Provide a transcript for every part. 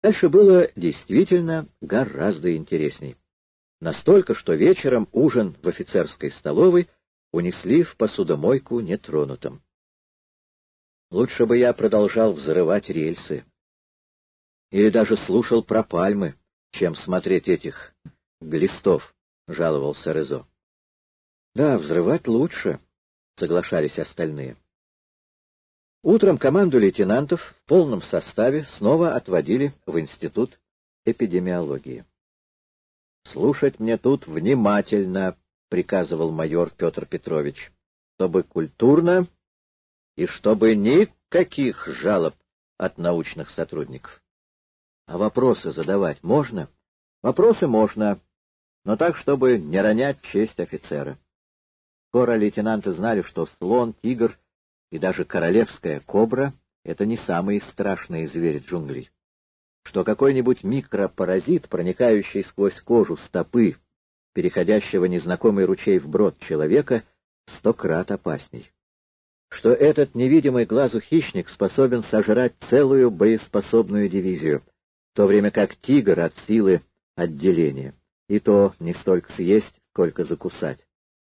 Дальше было действительно гораздо интересней. Настолько, что вечером ужин в офицерской столовой унесли в посудомойку нетронутым. Лучше бы я продолжал взрывать рельсы. Или даже слушал про пальмы, чем смотреть этих глистов, — жаловался Резо. Да, взрывать лучше, — соглашались остальные. Утром команду лейтенантов в полном составе снова отводили в институт эпидемиологии. «Слушать мне тут внимательно», — приказывал майор Петр Петрович, — «чтобы культурно и чтобы никаких жалоб от научных сотрудников». «А вопросы задавать можно?» «Вопросы можно, но так, чтобы не ронять честь офицера». Скоро лейтенанты знали, что слон, тигр и даже королевская кобра — это не самые страшные звери джунглей. Что какой-нибудь микропаразит, проникающий сквозь кожу стопы, переходящего незнакомый ручей вброд человека, 100 крат опасней. Что этот невидимый глазу хищник способен сожрать целую боеспособную дивизию, в то время как тигр от силы отделения, и то не столько съесть, сколько закусать.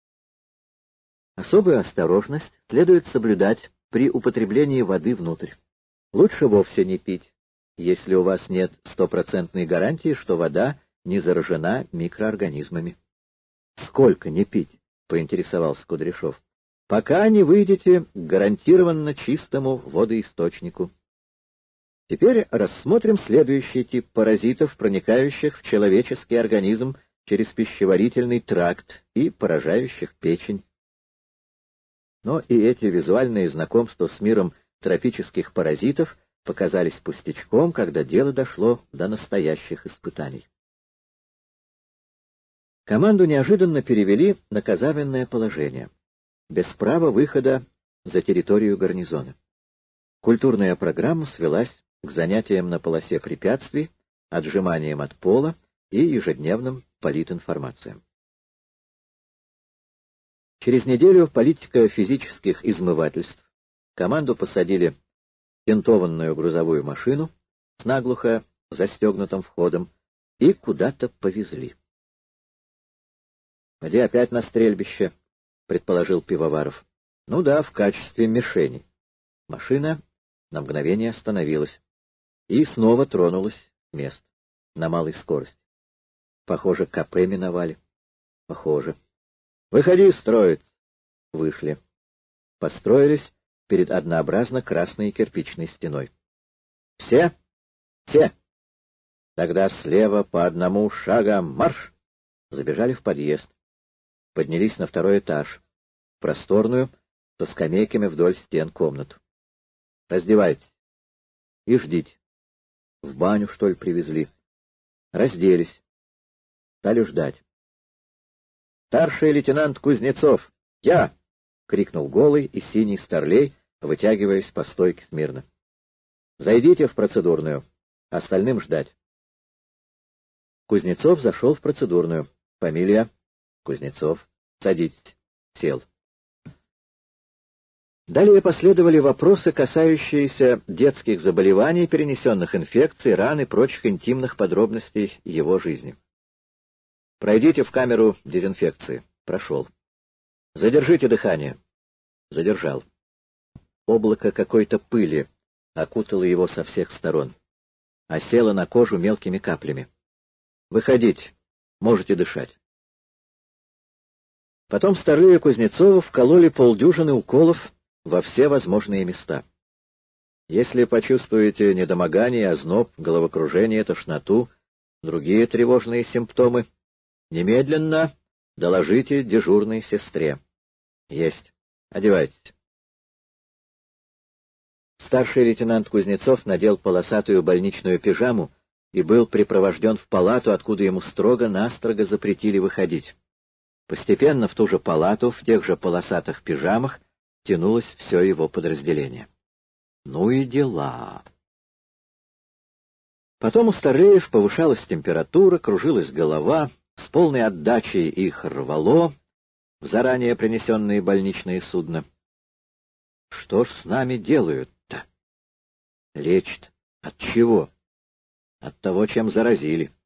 Особую осторожность следует соблюдать при употреблении воды внутрь. Лучше вовсе не пить, если у вас нет стопроцентной гарантии, что вода не заражена микроорганизмами. — Сколько не пить? — поинтересовался Кудряшов. — Пока не выйдете к гарантированно чистому водоисточнику. Теперь рассмотрим следующий тип паразитов, проникающих в человеческий организм через пищеварительный тракт и поражающих печень. Но и эти визуальные знакомства с миром тропических паразитов показались пустячком, когда дело дошло до настоящих испытаний. Команду неожиданно перевели на казарменное положение, без права выхода за территорию гарнизона. Культурная программа свелась к занятиям на полосе препятствий, отжиманиям от пола и ежедневным политинформациям. Через неделю политика физических измывательств команду посадили в тентованную грузовую машину с наглухо застегнутым входом и куда-то повезли. — Где опять на стрельбище? — предположил Пивоваров. — Ну да, в качестве мишени. Машина на мгновение остановилась и снова тронулась с места на малой скорости. Похоже, КП миновали. Похоже. «Выходи, строить!» Вышли. Построились перед однообразно красной кирпичной стеной. «Все? Все!» Тогда слева по одному шагам марш! Забежали в подъезд. Поднялись на 2-й этаж, просторную, со скамейками вдоль стен комнату. «Раздевайтесь и ждите. В баню, что ли, привезли?» Разделись. Стали ждать. «Старший лейтенант Кузнецов! Я!» — крикнул голый и синий старлей, вытягиваясь по стойке смирно. «Зайдите в процедурную. Остальным ждать». Кузнецов зашел в процедурную. Фамилия? Кузнецов. Садитесь. Сел. Далее последовали вопросы, касающиеся детских заболеваний, перенесенных инфекций, ран и прочих интимных подробностей его жизни. «Пройдите в камеру дезинфекции». Прошел. «Задержите дыхание». Задержал. Облако какой-то пыли окутало его со всех сторон, осело на кожу мелкими каплями. «Выходите. Можете дышать». Потом старлею Кузнецову вкололи полдюжины уколов во все возможные места. Если почувствуете недомогание, озноб, головокружение, тошноту, другие тревожные симптомы, немедленно доложите дежурной сестре. Есть. Одевайтесь. Старший лейтенант Кузнецов надел полосатую больничную пижаму и был припровожден в палату, откуда ему строго-настрого запретили выходить. Постепенно в ту же палату, в тех же полосатых пижамах, тянулось все его подразделение. Ну и дела. Потом у старлеев повышалась температура, кружилась голова, с полной отдачей их рвало в заранее принесенные больничные судна. Что ж с нами делают-то? Лечат. От чего? От того, чем заразили.